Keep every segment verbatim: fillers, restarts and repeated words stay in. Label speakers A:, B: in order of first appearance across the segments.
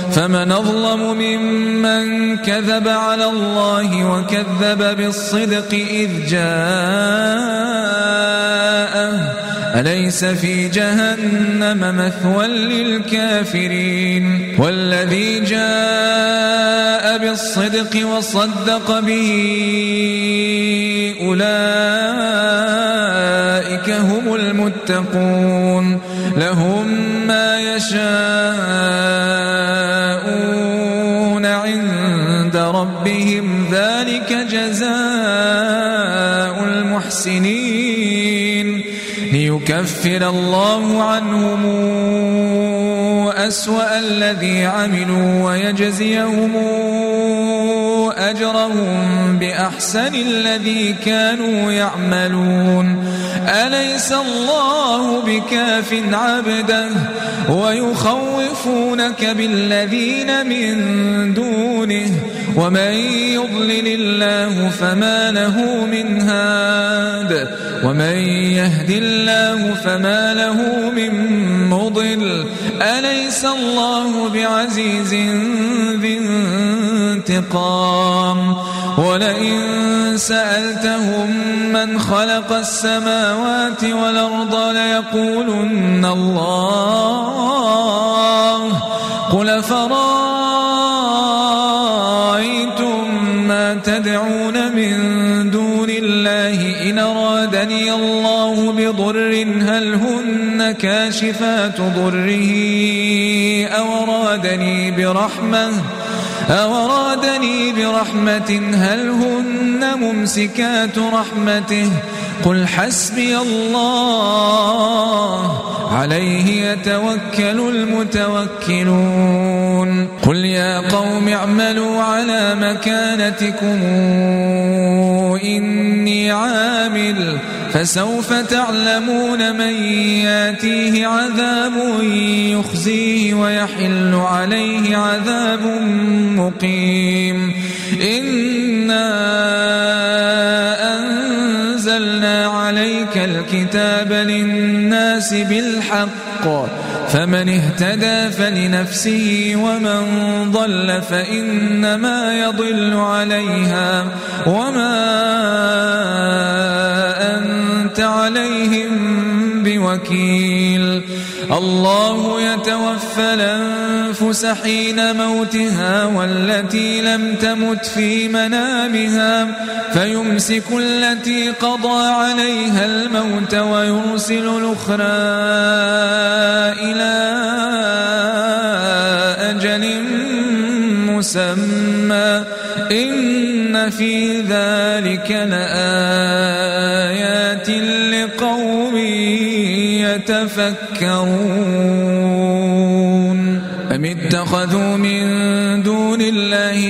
A: فمن أظلم ممن كذب على الله وكذب بالصدق إذ جاءه أليس في جهنم مثوى للكافرين والذي جاء بالصدق وصدق به أولئك هم المتقون لهم ما يشاءون عند ربهم ذلك جزاء المحسنين ليكفر الله عنهم أسوأ الذي عملوا ويجزيهم أجرهم بأحسن الذي كانوا يعملون أليس الله بكاف عبده ويخوفونك بالذين من دونه ومن يضلل الله فما له من هاد ومن يهد الله فما له من مضل أليس الله بعزيز ذي انتقام ولئن سألتهم من خلق السماوات والأرض ليقولن الله قل فرأيتم ما تدعون من دون الله إن أرادني الله بضر هل هن كاشفات ضره أو أرادني برحمة أو أرادني برحمة هل هن ممسكات رحمته قل حسبي الله عليه يتوكل المتوكلون قل يا قوم اعملوا على مكانتكم إني عامل فسوف تعلمون من ياتيه عذاب يخزيه ويحل عليه عذاب مقيم إنا أنزلنا عليك الكتاب للناس بالحق فمن اهتدى فلنفسه ومن ضل فإنما يضل عليها وما أنت عليهم بوكيل الله يتوفى الأنفس حين موتها والتي لم تمت في منامها فيمسك التي قضى عليها الموت ويرسل الأخرى إلى أجل مسمى إن في ذلك لآيات لقوم يتفكرون أم اتخذوا من دون الله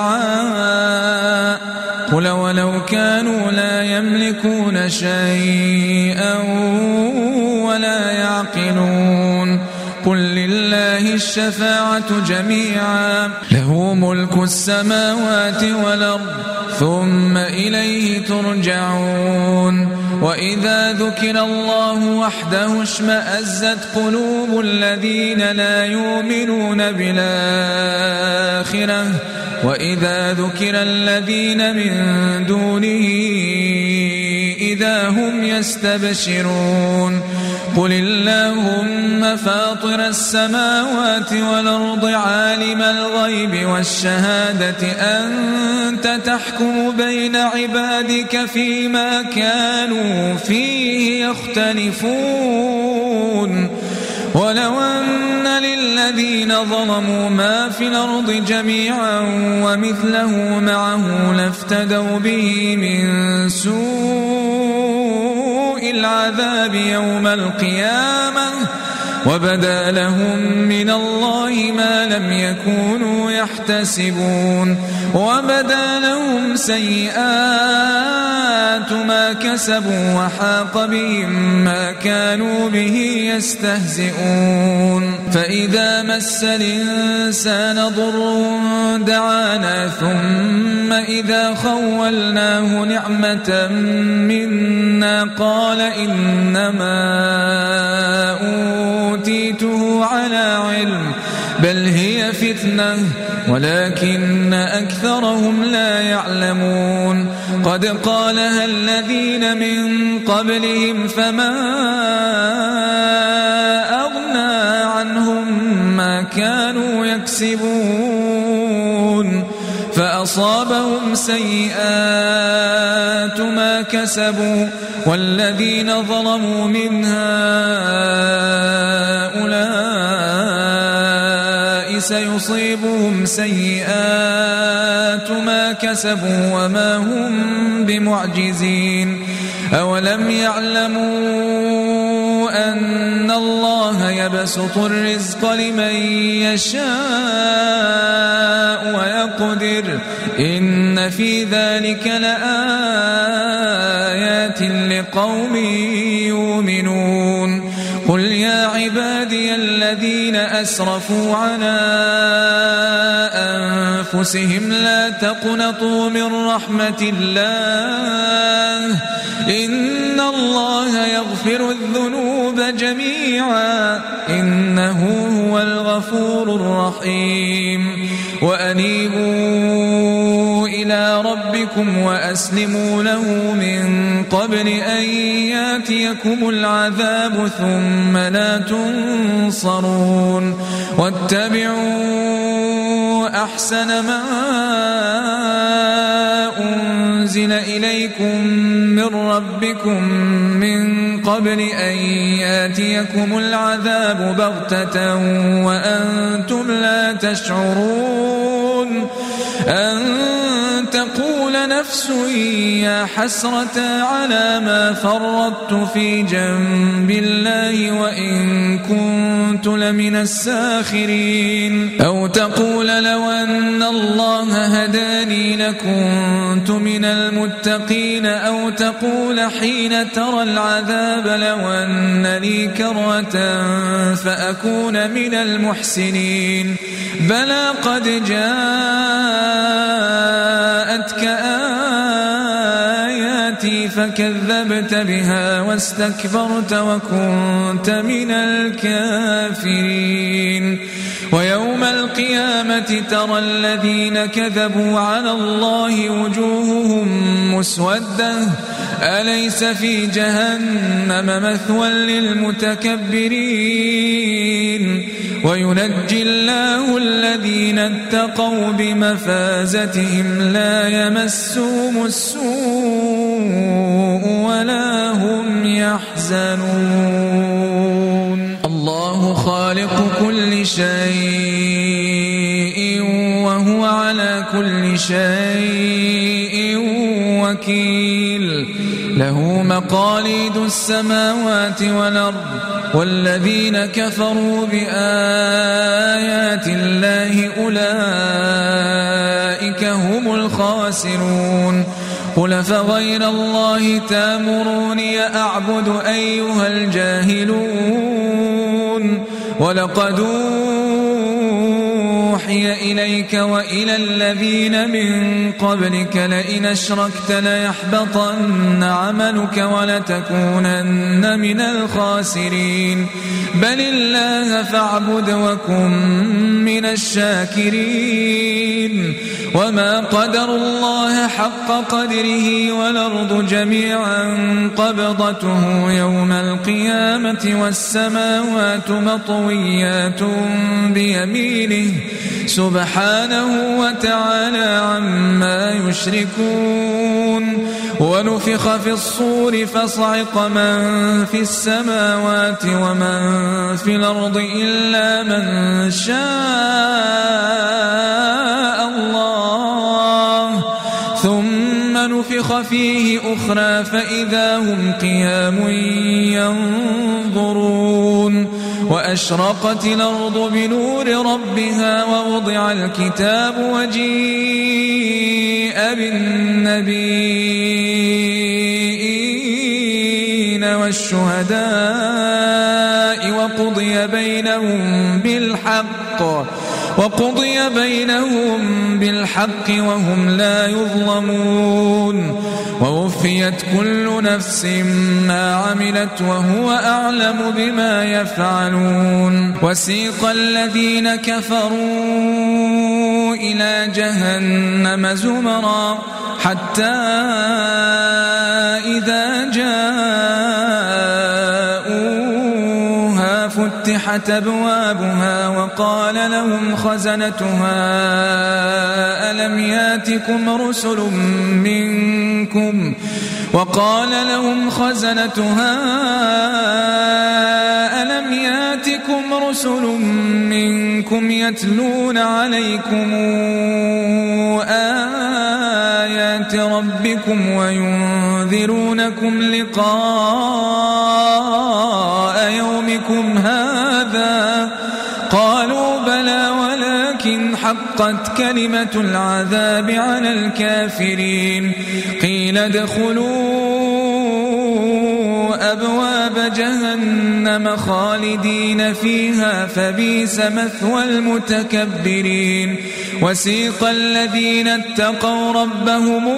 A: شفعاء قل ولو كانوا لا يملكون شيئا ولا يعقلون قل لله الشفاعة جميعا له ملك السماوات والأرض ثم إليه ترجعون وإذا ذكر الله وحده اشمأزت قلوب الذين لا يؤمنون بالآخرة وإذا ذكر الذين من دونه إذا هم يستبشرون قل اللهم فاطر السماوات والأرض عالم الغيب والشهادة أنت تحكم بين عبادك فيما كانوا فيه يختلفون ولو أن للذين ظلموا ما في الأرض جميعا ومثله معه لافتدوا به من سوء العذاب يوم القيامة وبدا لهم من الله ما لم يكونوا يحتسبون وبدا لهم سيئات ما كسبوا وحاق بهم ما كانوا به يستهزئون فإذا مس الإنسان ضر دعانا ثم إذا خولناه نعمة منا قال إنما أوتيته على علم بل هي الفتنة ولكن أكثرهم لا يعلمون قد قالها الذين من قبلهم فما أغنى عنهم ما كانوا يكسبون فأصابهم سيئات ما كسبوا والذين ظلموا من هؤلاء سيصيبهم سيئات ما كسبوا وما هم بمعجزين أولم يعلموا أن الله يبسط الرزق لمن يشاء ويقدر إن في ذلك لآيات لقوم يؤمنون قل يا عبادي الذين أسرفوا على أنفسهم لا تقنطوا من رحمة الله إن الله يغفر الذنوب جميعا إنه هو الغفور الرحيم وأنيبوا إلى ربكم وأسلموا له من قبل أن يأتيكم العذاب ثم لا تنصرون واتبعوا أحسن ما أنزل إليكم من ربكم من قبل أن يأتيكم العذاب بغتة وأنتم لا تشعرون أن تقول نفس يا حسرة على ما فرطت في جنب الله وإن كنت لمن الساخرين أو تقول لو أن الله هداني لكنت من المتقين أو تقول حين ترى العذاب لو أن لي كرة فأكون من المحسنين بلى قد جاءتك آياتي فكذبت بها واستكبرت وكنت من الكافرين ويوم القيامة ترى الذين كذبوا على الله وجوههم مسودة أليس في جهنم مثوى للمتكبرين وينجي الله الذين اتقوا بمفازتهم لا يمسهم السوء ولا هم يحزنون الله خالق كل شيء وهو على كل شيء وكيل له مقاليد السماوات والأرض والذين كفروا بآيات الله أولئك هم الخاسرون قل فغير الله تامروني أعبد أيها الجاهلون ولقد أوحي إليك وإلى الذين من قبلك لئن أشركت ليحبطن عملك ولتكونن من الخاسرين بل الله فاعبد وكن من الشاكرين وما قدر الله حق قدره والأرض جميعا قبضته يوم القيامة والسماوات مطويات بيمينه سبحانه وتعالى عما يشركون ونفخ في الصور فصعق من في السماوات ومن في الأرض إلا من شاء الله ثم نفخ فيه أخرى فإذا هم قيام ينظرون وأشرقت الأرض بنور ربها ووضع الكتاب وجيء بالنبيين والشهداء وقضي بينهم بالحق وقضي بينهم بالحق وهم لا يظلمون ووفيت كل نفس ما عملت وهو أعلم بما يفعلون وسيق الذين كفروا إلى جهنم زمرا حتى إذا جاءوها فتحت أبوابها وقال لهم خزنتها ألم ياتكم رسل منكم وقال لهم خزنتها ألم ياتكم رسل منكم يتلون عليكم آيات ربكم وينذرونكم لقاء يومكم هذا قالوا بلى ولكن حقت كلمة العذاب على الكافرين قيل ادخلوا أبواب جهنم خالدين فيها فبئس مثوى المتكبرين وسيق الذين اتقوا ربهم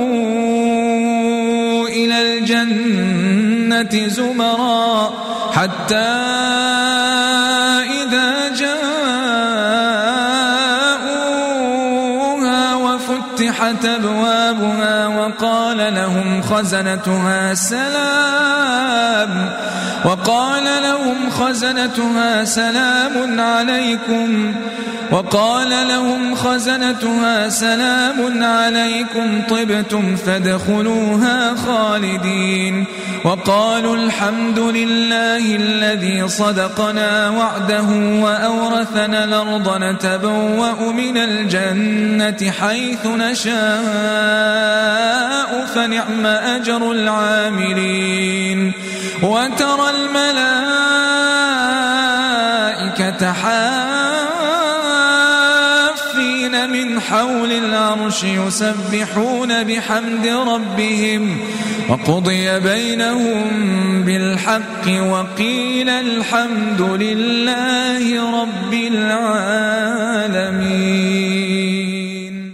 A: إلى الجنة زمرا حتى إذا جاءوها وفتحت أبوابها وقال لهم خزنتها سلام وقال لهم خزنتها سلام عليكم وقال لهم خزنتها سلام عليكم طبتم فادخلوها خالدين وقالوا الحمد لله الذي صدقنا وعده وأورثنا الأرض نتبوأ من الجنة حيث نشاء فنعم أجر العاملين وترى الملائكة حافين من حول العرش يسبحون بحمد ربهم وقضي بينهم بالحق وقيل الحمد لله رب العالمين.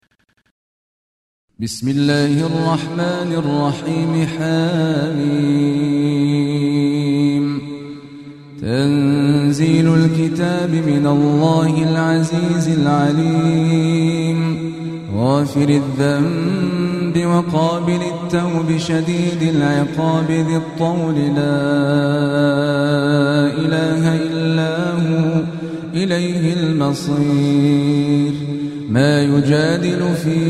B: بسم الله الرحمن الرحيم حميم تنزيل الكتاب من الله العزيز العليم غافر الذنب وقابل التوب شديد العقاب ذي الطول لا إله إلا هو إليه المصير ما يجادل في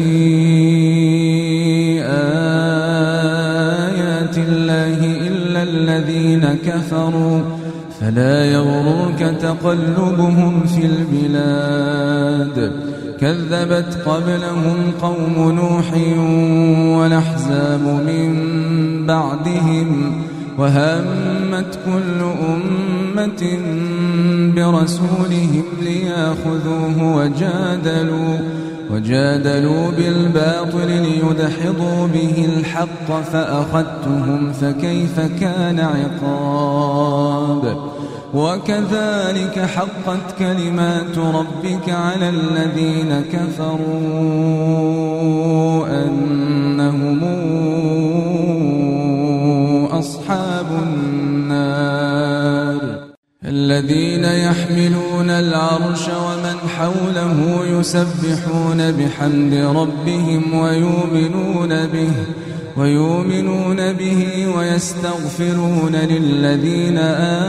B: آيات الله إلا الذين كفروا فلا يغررك تقلبهم في البلاد كذبت قبلهم قوم نوح والأحزاب من بعدهم وهمت كل أمة برسولهم ليأخذوه وجادلوا وجادلوا بالباطل ليدحضوا به الحق فأخذتهم فكيف كان عقاب وكذلك حقت كلمات ربك على الذين كفروا أنهم أصحاب النار الذين يحملون العرش ومن حوله يسبحون بحمد ربهم ويؤمنون به ويؤمنون به ويستغفرون للذين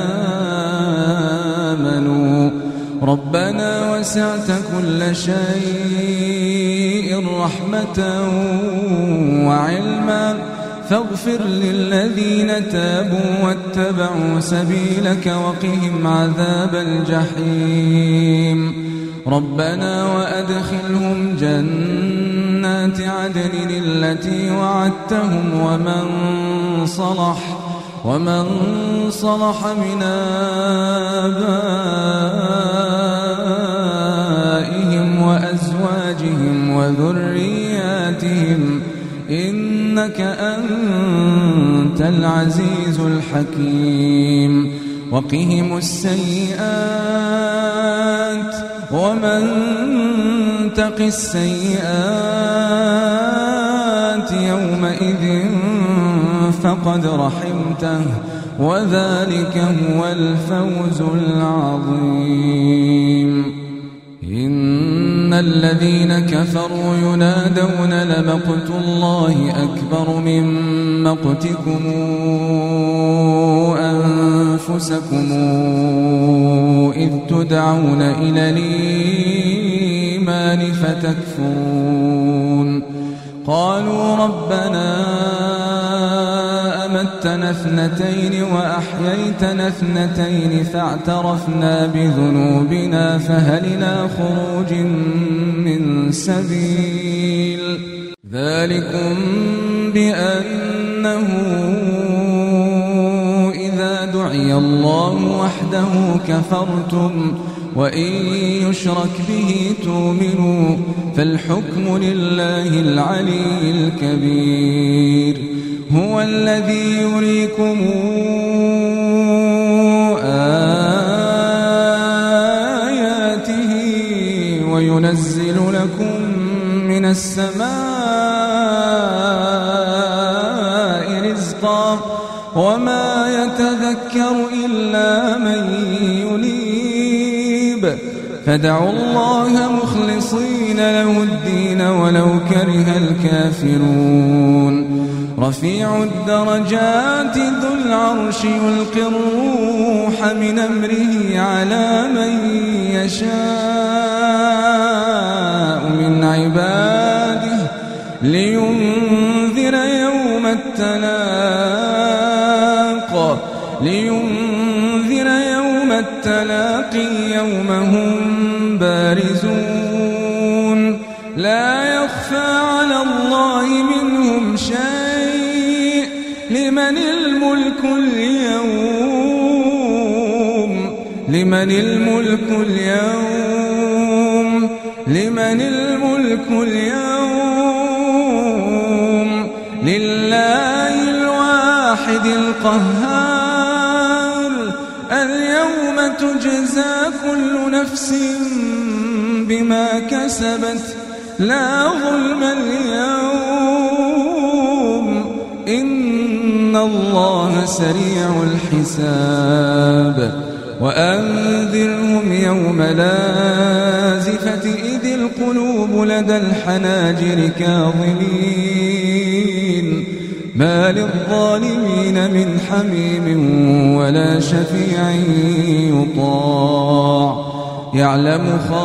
B: آمنوا ربنا وسعت كل شيء رحمة وعلما فاغفر للذين تابوا واتبعوا سبيلك وقهم عذاب الجحيم ربنا وأدخلهم جنات عدن التي وعدتهم ومن صلح ومن صلح من آبائهم وأزواجهم وذرياتهم إنك أنت العزيز الحكيم وقهم السيئات ومن تق السيئات يومئذ فقد رحمته وذلك هو الفوز العظيم. إن الذين كفروا ينادون لمقت الله أكبر من مقتكم أنفسكم إذ تدعون إلى الإيمان فتكفرون. قالوا ربنا أمتنا اثنتين وأحييتنا اثنتين فاعترفنا بذنوبنا فهل إلى خروج من سبيل. ذلكم بأنه إذا دعي الله وحده كفرتم وإن يشرك به تؤمنوا فالحكم لله العلي الكبير. هو الذي يريكم آياته وينزل لكم من السماء رزقا وما يتذكر إلا من ينيب فادعوا الله مخلصين له الدين ولو كره الكافرون. رفيع الدرجات ذو العرش يلقي الروح من أمره على من يشاء من عباده لينذر يوم التلاق لينذر يوم التلاقي يوم هم بارزون لا يخفى على الله منهم شيء لمن الملك اليوم لمن الملك اليوم لمن الملك اليوم لله الواحد القهار. اليوم تجزى كل نفس بما كسبت لا ظلم اليوم إن الله سريع الحساب. وأنذرهم يوم لازفة إذ القلوب لدى الحناجر كاظمين ما للظالمين من حميم ولا شفيع يطاع يعلم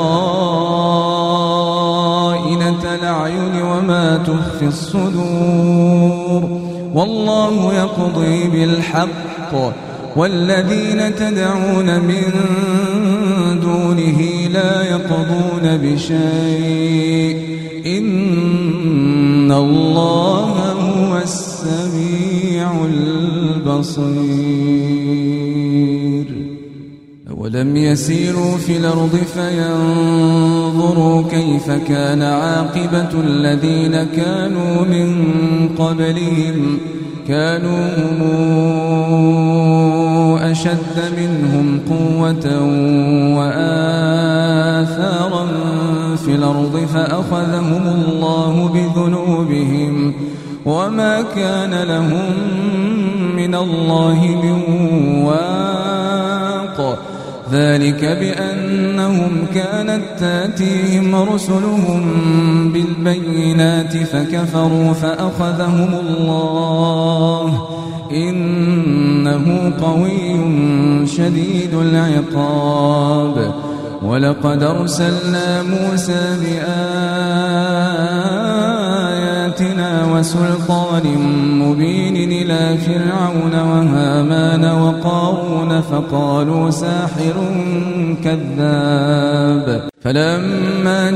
B: خائنة الأعين وما تخفي الصدور والله يقضي بالحق والذين تدعون من دونه لا يقضون بشيء إن الله هو السميع البصير. أولم يسيروا في الأرض فينظروا كيف كان عاقبة الذين كانوا من قبلهم كانوا هم أشد منهم قوة وآثارا في الأرض فأخذهم الله بذنوبهم وما كان لهم من الله من واق. ذلك بأنهم كانت تأتيهم رسلهم بالبينات فكفروا فأخذهم الله إنه قوي شديد العقاب. ولقد أرسلنا موسى بآياتنا وسلطان مبين إلى فرعون وهامان وقارون فقالوا ساحر كذاب. فلما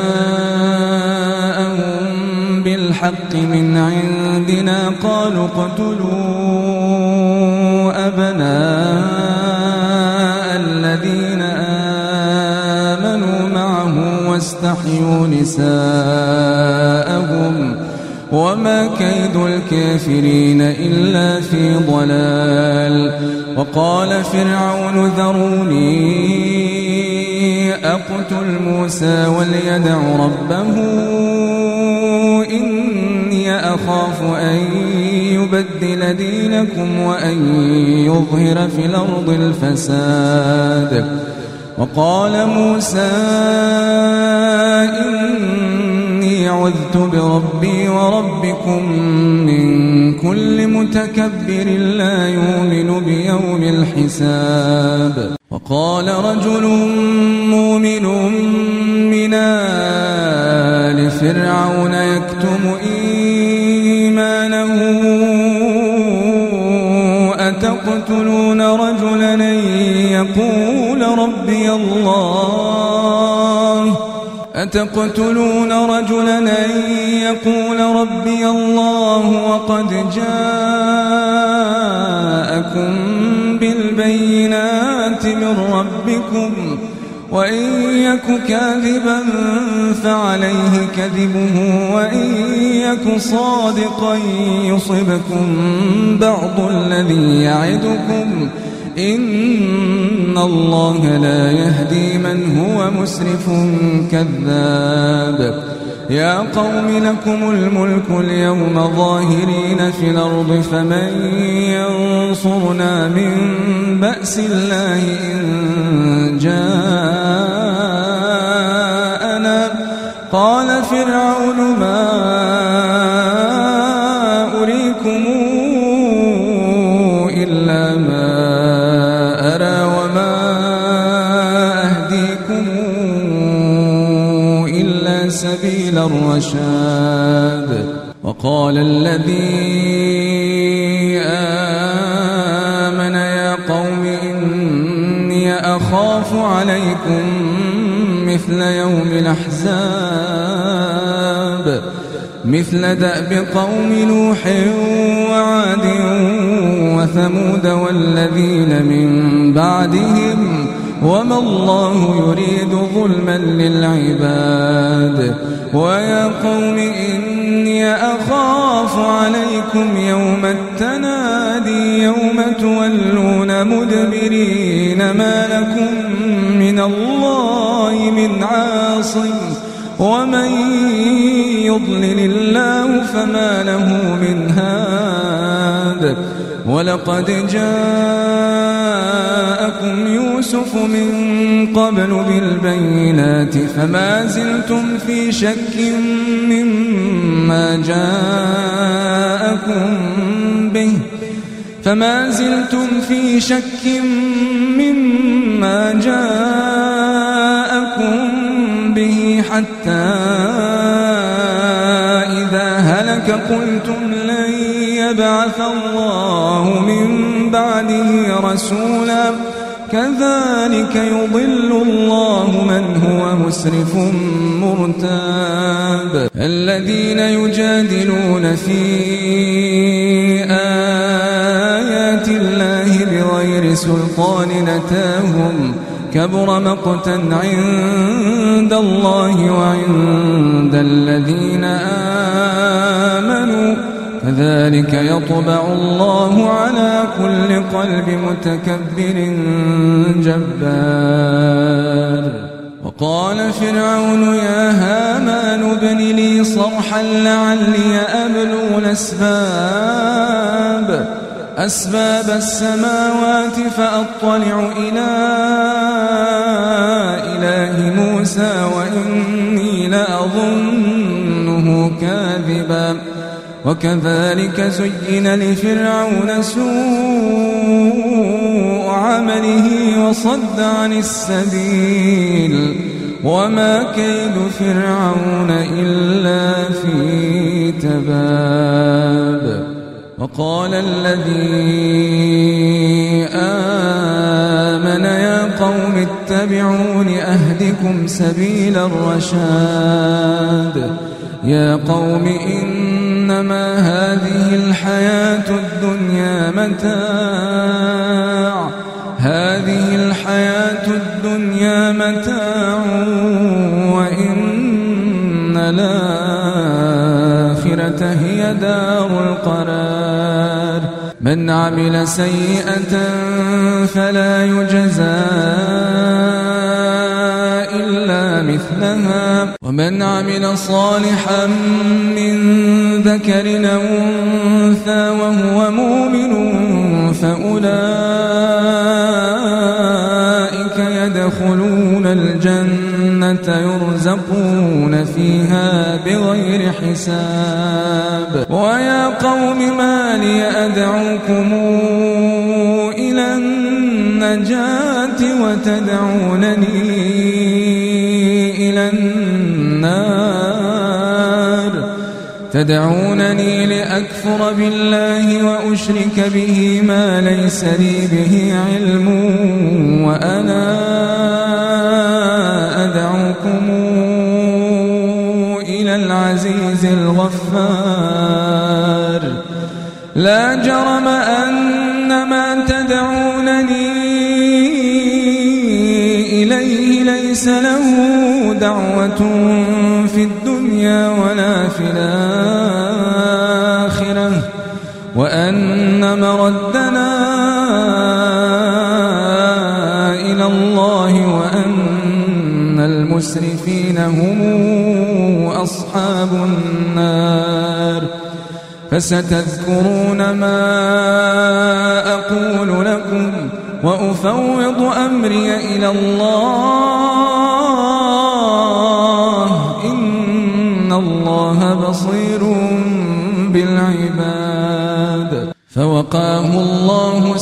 B: جاءهم بالحق من عندنا قالوا اقتلوا أبناء الذين آمنوا معه واستحيوا نساءهم وما كيد الكافرين إلا في ضلال. وقال فرعون ذروني أقتل موسى وليدع ربه إني أخاف أن يبدل دينكم وأن يظهر في الأرض الفساد. وقال موسى إني عذت بربي وربكم من كل متكبر لا يؤمن بيوم الحساب. وقال رجل مؤمن من آل فرعون يكتم إيمانه أتقتلون رجلا أن يقول ربي الله أتقتلون رجلا أن يقول ربي الله وقد جاءكم بالبينات من ربكم وإن يك كاذبا فعليه كذبه وإن يك صادقا يصبكم بعض الذي يعدكم إن الله لا يهدي من هو مسرف كذاب. يا قوم لكم الملك اليوم ظاهرين في الأرض فمن ينصرنا من بأس الله إن جاءنا. قال فرعون ما أريكم إلا ما أرى وما أهديكم إلا سبيل الرشاد. وقال الذي آمن يا قوم إني أخاف عليكم مثل يوم الأحزاب مثل دأب قوم نوح وعاد وثمود والذين من بعدهم وما الله يريد ظلما للعباد. ويا قوم إني أخاف عليكم يوم التنادي يوم تولون مدبرين ما لكم من الله من عاصم ومن يضلل الله فما له من هاد. ولقد جاءكم يوسف من قبل بالبينات فما زلتم في شك مما جاءكم به فما زلتم في شك مما جاءكم به حتى إذا هلك قلتم لن يبعث الله من بعده رسولا كذلك يضل الله من هو مسرف مرتاب. الذين يجادلون في آيات الله بغير سلطان أتاهم كبر مقتا عند الله وعند الذين آمنوا كذلك يطبع الله على كل قلب متكبر جبار. وقال فرعون يا هامان ابن لي صرحا لعلي أبلغ الأسباب أسباب السماوات فأطلع إلى إله موسى وإني لأظنه كاذبا. وكذلك زين لفرعون سوء عمله وصد عن السبيل وما كيد فرعون إلا في تباب. وقال الذي آمن يا قوم اتبعون أهدكم سبيل الرشاد. يا قوم إنما هذه الحياة الدنيا متاع هذه الحياة الدنيا متاع وإن الآخرة هي دار القرار. من عمل سيئة فلا يجزى مثلها ومن عمل صالحا من ذكر أو أنثى وهو مؤمن فأولئك يدخلون الجنة يرزقون فيها بغير حساب. ويا قوم ما لي أدعوكم إلى النجاة وتدعونني إلى النار تدعونني لأكفر بالله وأشرك به ما ليس لي به علم وأنا أدعوكم إلى العزيز الغفار. لا جرم أن ما تدعونني إليه ليس له دعوة في الدنيا ولا في الآخرة وأن مردنا إلى الله وأن المسرفين هم أصحاب النار. فستذكرون ما أقول لكم وأفوض أمري إلى الله إن الله بصير بالعباد. فوقاه الله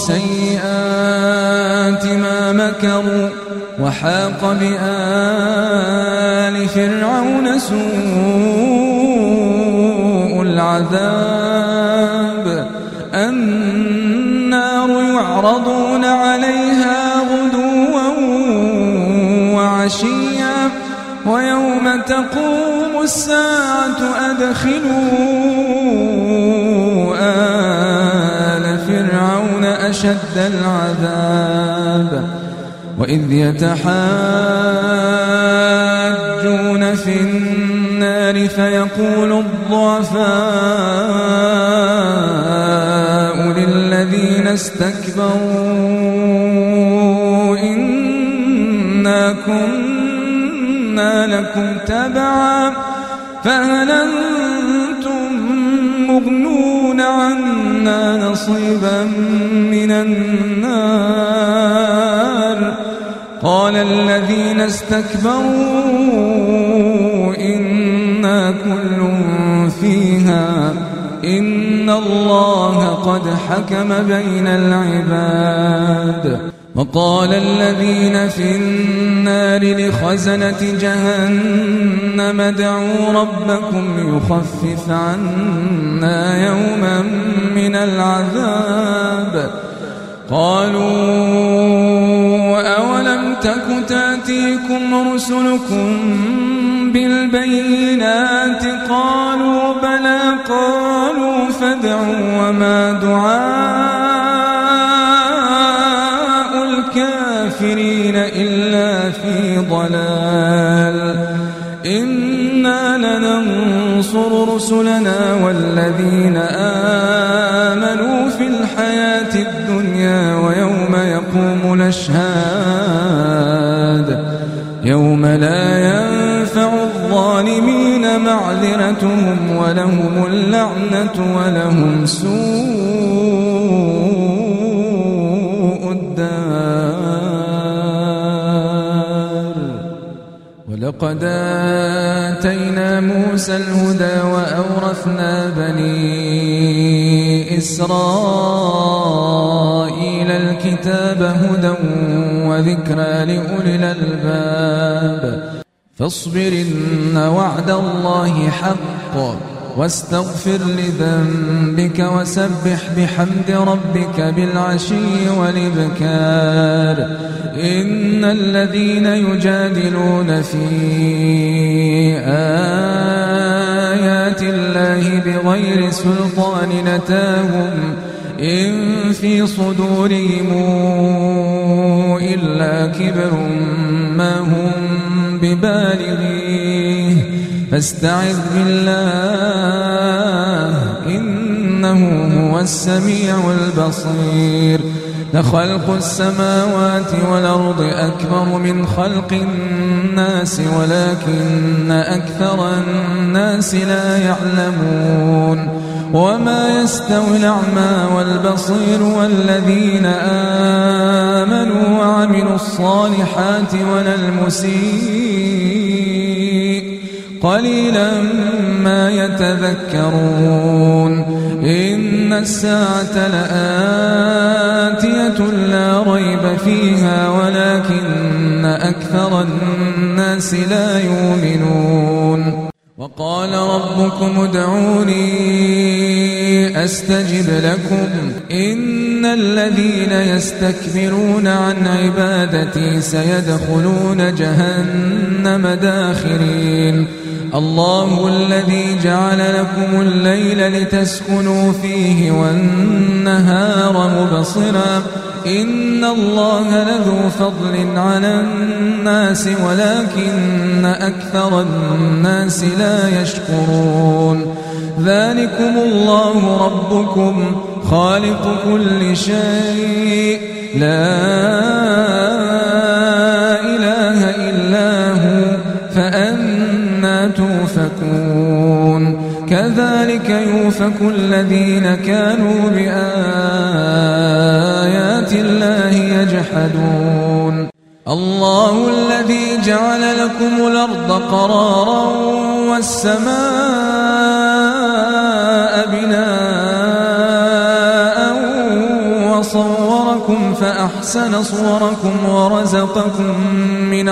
B: سيئات ما مكروا وحاق بآل فرعون سوء العذاب. النار يعرضون عليها غدوا وعشيا ويوم تقوم الساعة أدخلوا آل فرعون أشد العذاب. وإذ يتحاجون في النار فيقول الضعفاء للذين استكبروا إنا كنا لكم تبعا فهل أنتم مغنون عنا نصيبا من النار. قال الذين استكبروا إنا كل فيها إن الله قد حكم بين العباد. وقال الذين في النار لخزنة جهنم ادعوا ربكم يخفف عنا يوما من العذاب. قالوا أولم تك تأتيكم رسلكم بالبينات قالوا بلى قالوا فادعوا وما دعاء الكافرين إلا في ضلال. إنا لننصر رسلنا والذين آمنوا في الحياة الدنيا ويوم يقوم الأشهاد يوم لا ينفع الظالمين معذرتهم ولهم اللعنة ولهم سوء الدار. ولقد آتينا موسى الهدى وأورثنا بني إسرائيل الكتاب هدى وذكرى لأولي الألباب. فاصبر إن وعد الله حق واستغفر لذنبك وسبح بحمد ربك بالعشي والإبكار. إن الذين يجادلون في آيات الله بغير سلطان نتاهم إن في صدورهم إلا كبر ما هم ببالغيه فاستعذ بالله إنه هو السميع البصير. لخلق السماوات والأرض أكبر من خلق الناس ولكن أكثر الناس لا يعلمون وما يستوي الأعمى والبصير والذين آمنوا وعملوا الصالحات ولا المسيء قليلا ما يتذكرون إن الساعة لآتية لا ريب فيها ولكن أكثر الناس لا يؤمنون وقال ربكم ادعوني أستجب لكم إن الذين يستكبرون عن عبادتي سيدخلون جهنم داخرين الله الذي جعل لكم الليل لتسكنوا فيه والنهار مبصرا إن الله لذو فضل على الناس ولكن أكثر الناس لا يشكرون ذلكم الله ربكم خالق كل شيء لا إله إلا هو فأنى توفكون كذلك يؤفك الذين كانوا بآيات الله يجحدون الله الذي جعل لكم الأرض قرارا والسماء بناء وصوركم فأحسن صوركم ورزقكم من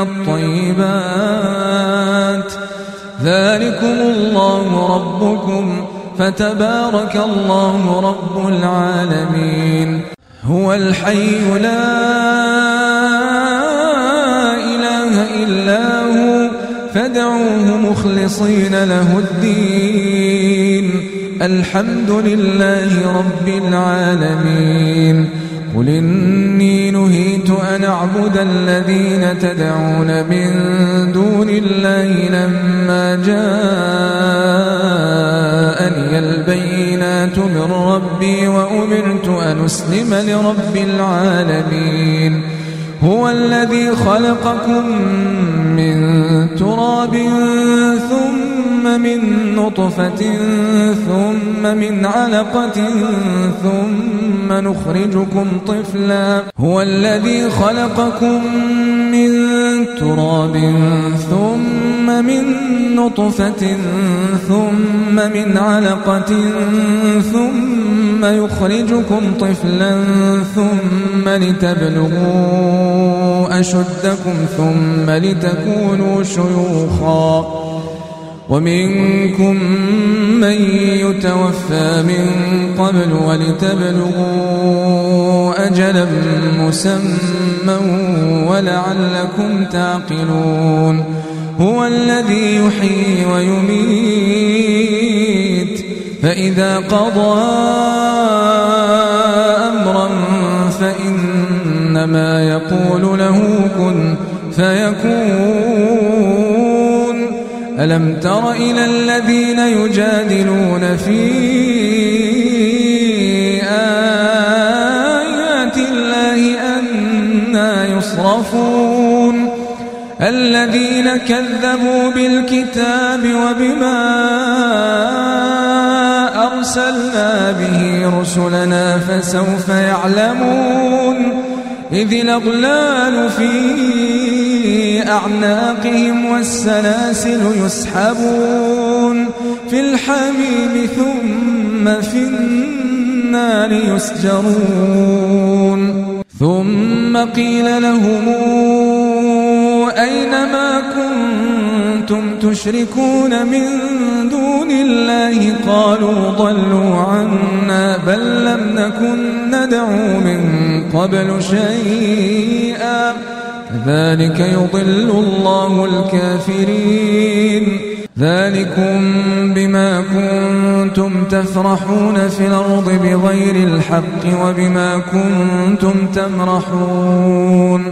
B: الطيبات ذلكم الله ربكم فتبارك الله رب العالمين هو الحي لا إله إلا هو فادعوه مخلصين له الدين الحمد لله رب العالمين قل إني نهيت أن أعبد الذين تدعون من دون الله لما جاءني البينات من ربي وأمرت أن أسلم لرب العالمين هو الذي خلقكم من تراب ثم من نطفة ثم من علقة ثم نخرجكم طفلا هو الذي خلقكم من تراب ثم من نطفة ثم من علقة ثم يخرجكم طفلا ثم لتبلغوا أشدكم ثم لتكونوا شيوخا ومنكم من يتوفى من قبل ولتبلغوا أجلا مسمى ولعلكم تعقلون هو الذي يحيي ويميت فإذا قضى أمرا فإنما يقول له كن فيكون ألم تر إلى الذين يجادلون في آيات الله أنى يصرفون الذين كذبوا بالكتاب وبما أرسلنا به رسلنا فسوف يعلمون إذ الأغلال في أعناقهم والسلاسل يسحبون في الحميم ثم في النار يسجرون ثم قيل لهم أين ما كنتم تشركون من دون الله قالوا ضلوا عنا بل لم نكن ندعو من قبل شيئا كذلك يضل الله الكافرين ذلكم بما كنتم تفرحون في الأرض بغير الحق وبما كنتم تمرحون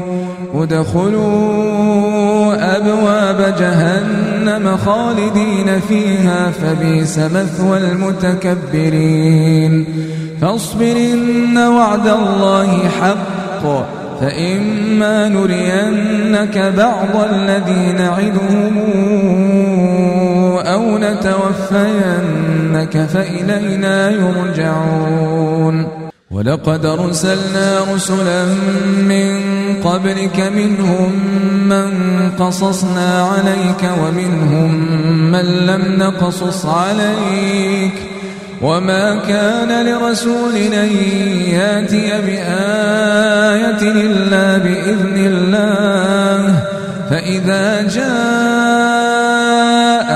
B: ادخلوا أبواب جهنم خالدين فيها فبئس مثوى المتكبرين فاصبر إن وعد الله حق فإما نرينك بعض الذي نعدهم أو نتوفينك فإلينا يرجعون ولقد أرسلنا رسلا من قبلك منهم من قصصنا عليك ومنهم من لم نقصص عليك وما كان لرسول أن يأتي بآية إلا بإذن الله فإذا جاء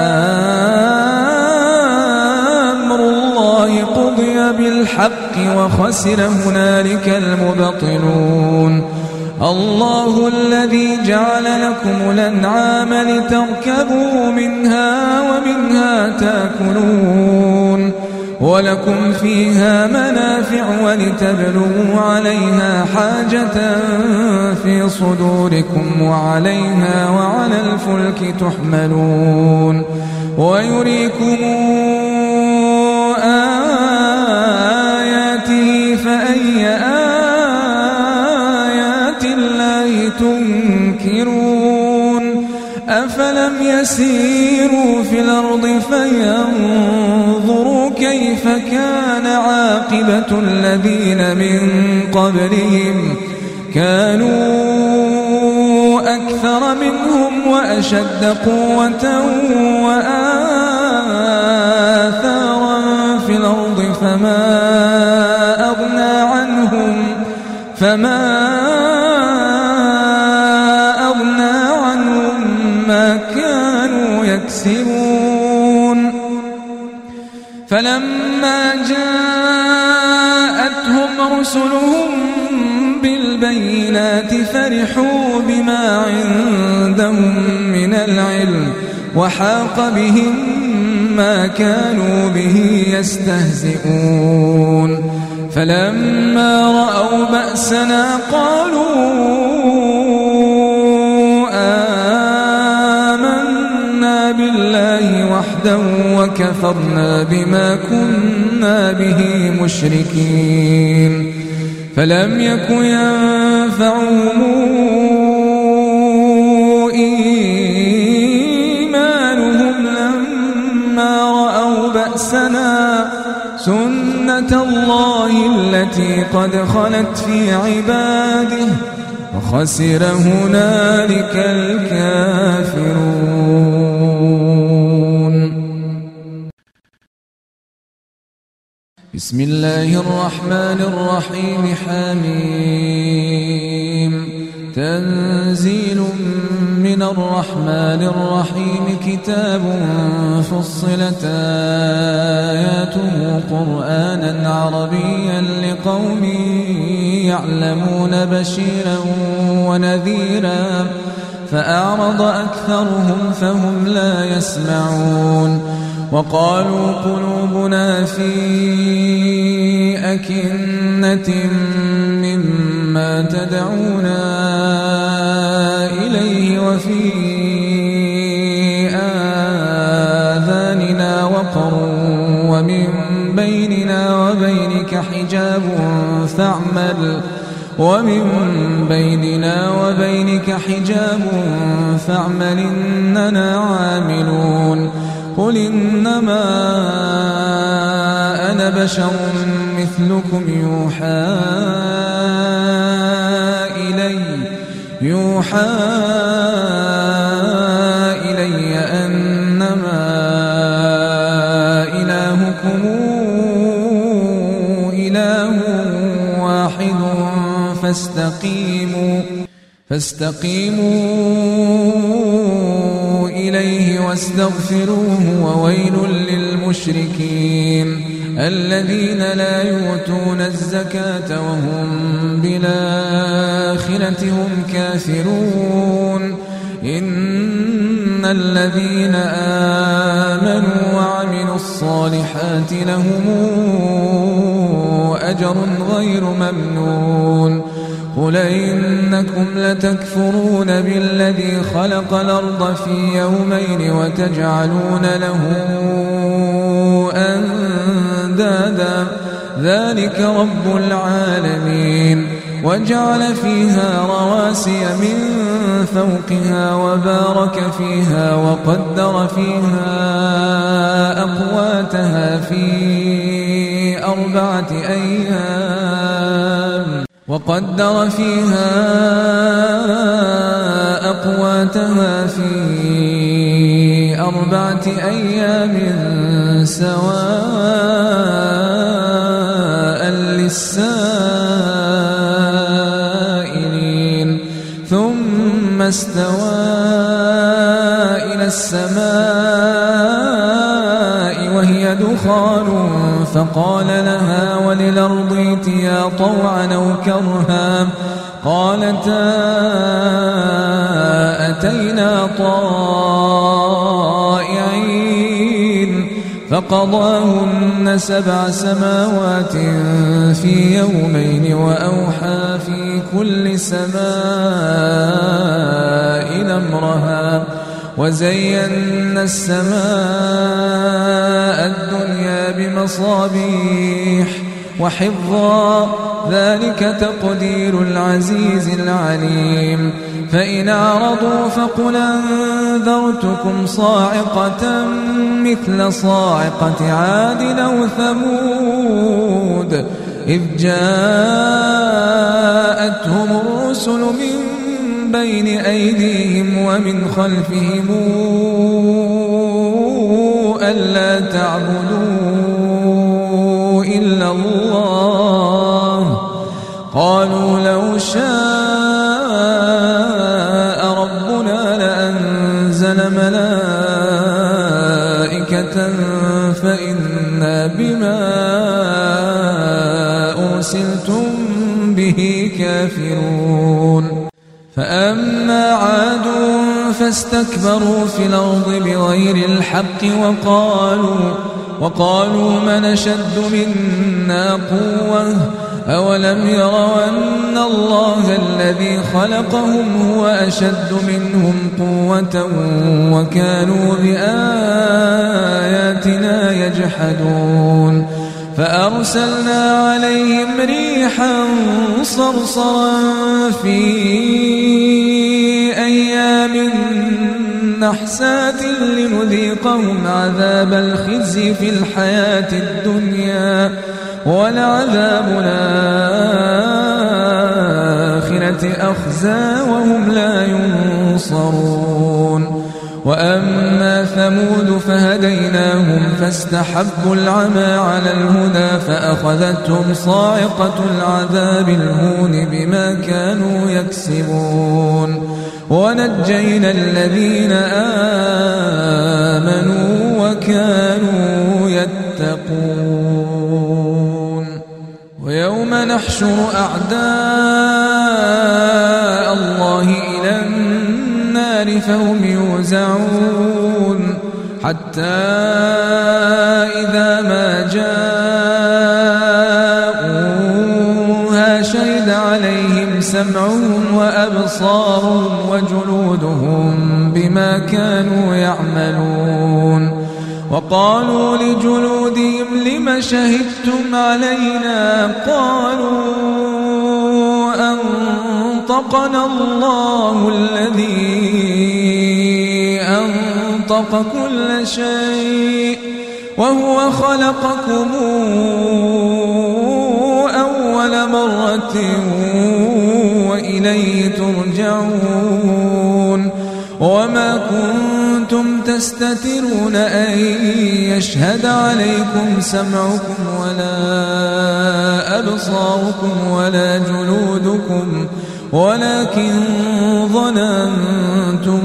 B: أمر الله قضي بالحق وخسر هنالك المبطلون الله الذي جعل لكم الأنعام لتركبوا منها ومنها تأكلون ولكم فيها منافع ولتبلغوا عليها حاجة في صدوركم وعليها وعلى الفلك تحملون ويريكم آياته فأي آيات الله تنكرون أفلم يسيروا في الأرض فينظروا كيف كان عاقبة الذين من قبلهم كانوا أكثر منهم وأشد قوة وآثارا في الأرض فما أغنى عنهم فما أغنى عنهم ما كانوا يكسبون فلما جاءتهم رسلهم بالبينات فرحوا بما عندهم من العلم وحاق بهم ما كانوا به يستهزئون فلما رأوا بأسنا قالوا آمنا بالله وحده وكفرنا بما كنا به مشركين فلم يك ينفعهم إيمانهم لما رأوا بأسنا سنة الله التي قد خلت في عباده وخسر هنالك الكافرون. بسم الله الرحمن الرحيم حميم تنزيل من الرحمن الرحيم كتاب فصلت آياته قرآنا عربيا لقوم يعلمون بشيرا ونذيرا فأعرض أكثرهم فهم لا يسمعون وقالوا قلوبنا في أكنة مما تدعونا إليه وفي آذاننا وقر ومن بيننا وبينك حجاب فاعمل ومن بيننا وبينك حجاب فاعمل إننا عاملون قل إنما أنا بشر مثلكم يوحى إلي يوحى إلي أنما إلهكم إله واحد فاستقيموا فاستقيموا إليه واستغفروه وويل للمشركين الذين لا يؤتون الزكاة وهم بالآخرة هم كافرون إن الذين آمنوا وعملوا الصالحات لهم أجر غير ممنون قل إنكم لتكفرون بالذي خلق الأرض في يومين وتجعلون له أندادا ذلك رب العالمين. وجعل فيها رواسي من فوقها وبارك فيها وقدر فيها أقواتها في أربعة أيام وقدر فيها أقواتها في أربعة أيام سواء للسائلين. ثم استوى إلى السماء وهي دخان فقال لها وللأرض ائتيا طوعا أو كرها قالتا أتينا طائعين. فقضاهن سبع سماوات في يومين وأوحى في كل سماء أمرها وزينا السماء الدنيا بمصابيح وحفظا ذلك تقدير العزيز العليم. فإن أعرضوا فقل أنذرتكم صاعقة مثل صاعقة عاد أو ثمود إذ جاءتهم الرسل من بين أيديهم ومن خلفهم ألا تعبدوا إلا الله قالوا لو شاء ربنا لأنزل ملائكة فإنا بما أرسلتم به كافرون. فأما عاد فاستكبروا في الأرض بغير الحق وقالوا وقالوا من أشد منا قوة أولم يروا أن الله الذي خلقهم هو أشد منهم قوة وكانوا بآياتنا يجحدون. فأرسلنا عليهم ريحا صرصرا في أيام نحسات لنذيقهم عذاب الخزي في الحياة الدنيا ولعذاب الآخرة أخزى وهم لا ينصرون. وأما ثمود فهديناهم فاستحبوا العمى على الهدى فأخذتهم صاعقة العذاب الهون بما كانوا يكسبون. ونجينا الذين آمنوا وكانوا يتقون. ويوم نحشر أعداء الله إلى النار فهم يوزعون حتى إذا ما جاءوها شهد عليهم سمعهم وأبصارهم وجلودهم بما كانوا يعملون. وقالوا لجلودهم لم شهدتم علينا قالوا أنطقنا الله الذي أنطق كل شيء وهو خلقكم أول مرة وإليه ترجعون. وما كنتم تستترون أن يشهد عليكم سمعكم ولا أبصاركم ولا جلودكم ولكن ظننتم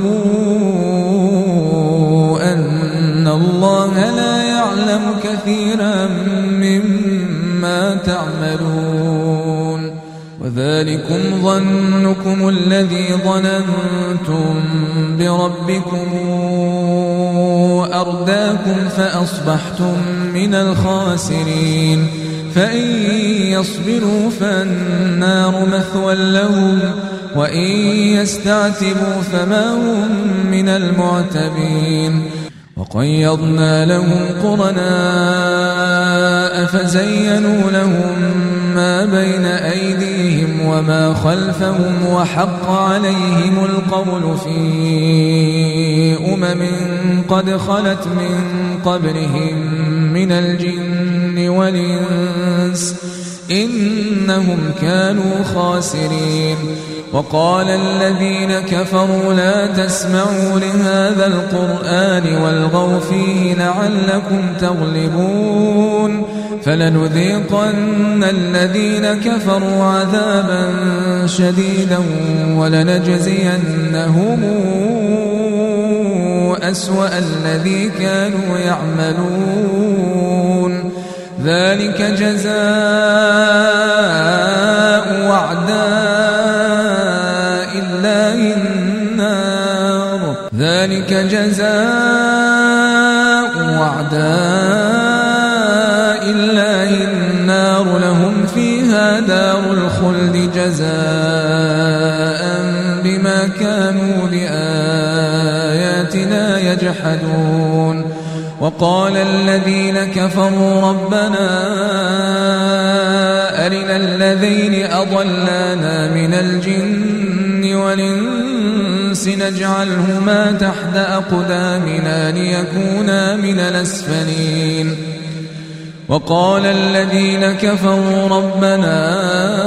B: أن الله لا يعلم كثيرا مما تعملون. وذلكم ظنكم الذي ظننتم بربكم أرداكم فأصبحتم من الخاسرين. فإن يصبروا فالنار مثوى لهم وإن يستعتبوا فما هم من المعتبين. وقيضنا لهم قرناء فزينوا لهم ما بين أيديهم وما خلفهم وحق عليهم القول في أمم قد خلت من قبلهم من الجن والإنس إنهم كانوا خاسرين. وقال الذين كفروا لا تسمعوا لهذا القرآن والغوا فيه لعلكم تغلبون فلنذيقن الذين كفروا عذابا شديدا ولنجزينهم أسوأ الذي كانوا يعملون ذلك جزاء أعداء الله النار ذلك جزاء أعداء الله النار لهم فيها دار الخلد جزاء بما كانوا بآياتنا يجحدون. وقال الذين كفروا ربنا أرنا الذين أضلانا من الجن والإنس نجعلهما تحت أقدامنا ليكونا من الأسفلين. وقال الذين كفروا ربنا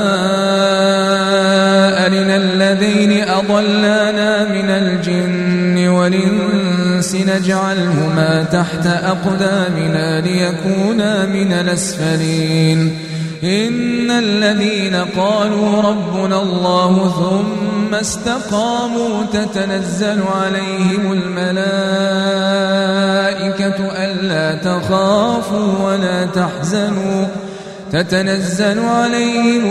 B: أرنا الذين أضلانا من الجن والإنس نجعلهما تحت أقدامنا ليكونا من الأسفلين. إن الذين قالوا ربنا الله ثم استقاموا تتنزل عليهم الملائكة ألا تخافوا ولا تحزنوا تتنزل عليهم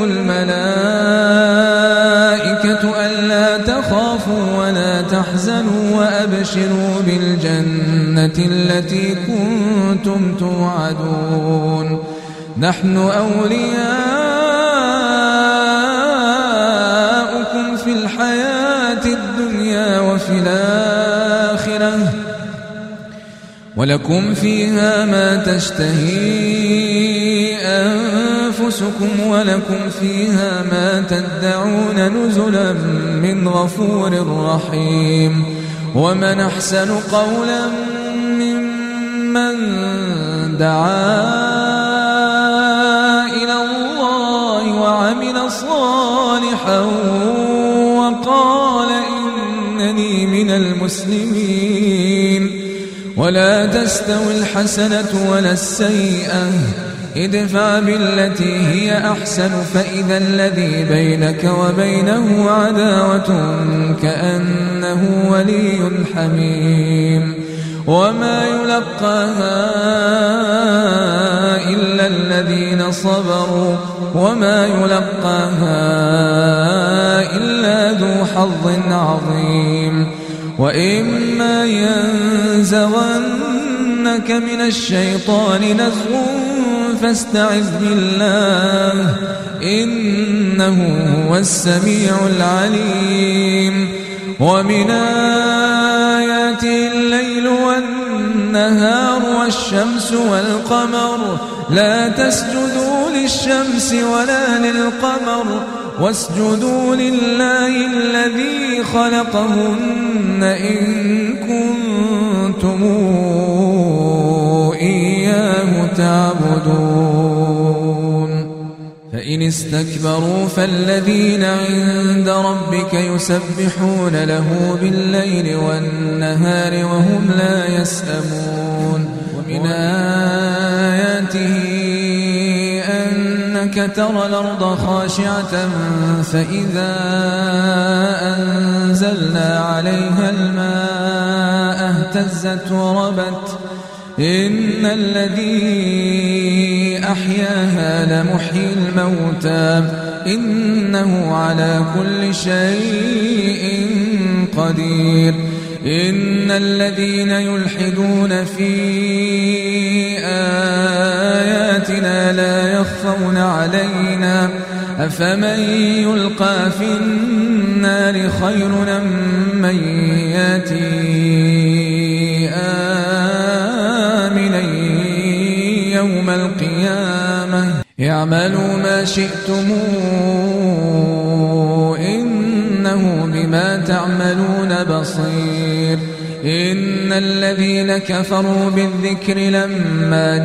B: الملائكة ألا تخافوا ولا تحزنوا وأبشروا بالجنة التي كنتم توعدون نحن أولياؤكم في الحياة الدنيا وفي الآخرة ولكم فيها ما تشتهي أنفسكم ولكم فيها ما تدعون نزلا من غفور رحيم. ومن أحسن قولا ممن دعا إلى الله وعمل صالحا وقال إنني من المسلمين. ولا تستوي الحسنة ولا السيئة ادفع بالتي هي أحسن فإذا الذي بينك وبينه عداوة كأنه ولي حميم. وما يلقاها إلا الذين صبروا وما يلقاها إلا ذو حظ عظيم. وإما ينزغنك من الشيطان نزغ فاستعذ بالله إنه هو السميع العليم. ومن آياته الليل والنهار والشمس والقمر لا تسجدوا للشمس ولا للقمر واسجدوا لله الذي خلقهن إن كنتم إياه تعبدون. فإن استكبروا فالذين عند ربك يسبحون له بالليل والنهار وهم لا يسأمون. ومن آياته أنك ترى الأرض خاشعة فإذا أنزلنا عليها الماء اهتزت وربت إن الذي أحياها لمحيي الموتى إنه على كل شيء قدير. إن الذين يلحدون في آياتنا لا يخفون علينا أفمن يلقى في النار خير أم من يأتي آمنا يوم القيامة اعملوا ما شئتم إنه بما تعملون بصير إن الذين كفروا بالذكر لما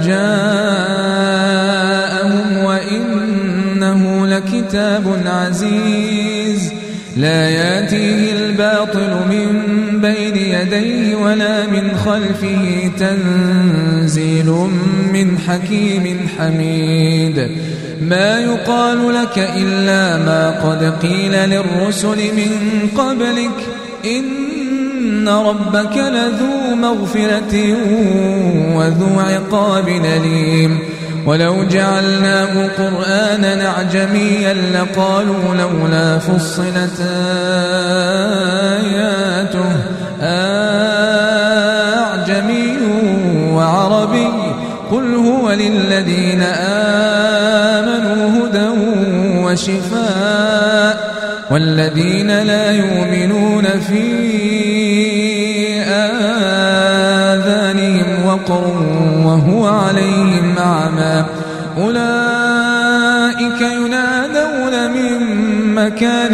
B: جاءهم وإنه لكتاب عزيز لا يأتيه الباطل من بين يديه ولا من خلفه تنزيل من حكيم حميد ما يقال لك إلا ما قد قيل للرسل من قبلك إن ربك لذو مغفرة وذو عقاب أليم ولو جعلناه قرآنا أعجميا لقالوا لولا فصلت آياته أعجمي وعربي قل هو للذين آمنوا هدى وشفاء والذين لا يؤمنون في آذانهم وقر وهو عليهم أعمى أولئك ينادون من مكان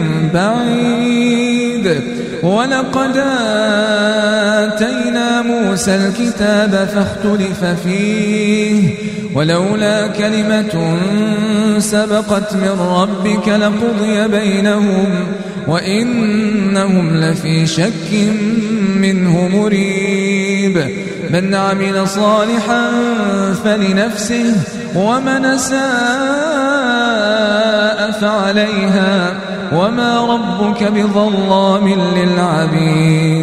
B: بعيد ولقد آتينا موسى الكتاب فاختلف فيه ولولا كلمة سبقت من ربك لقضي بينهم وإنهم لفي شك منه مريب من عمل صالحا فلنفسه ومن أساء فعليها وما ربك بظلام للعبيد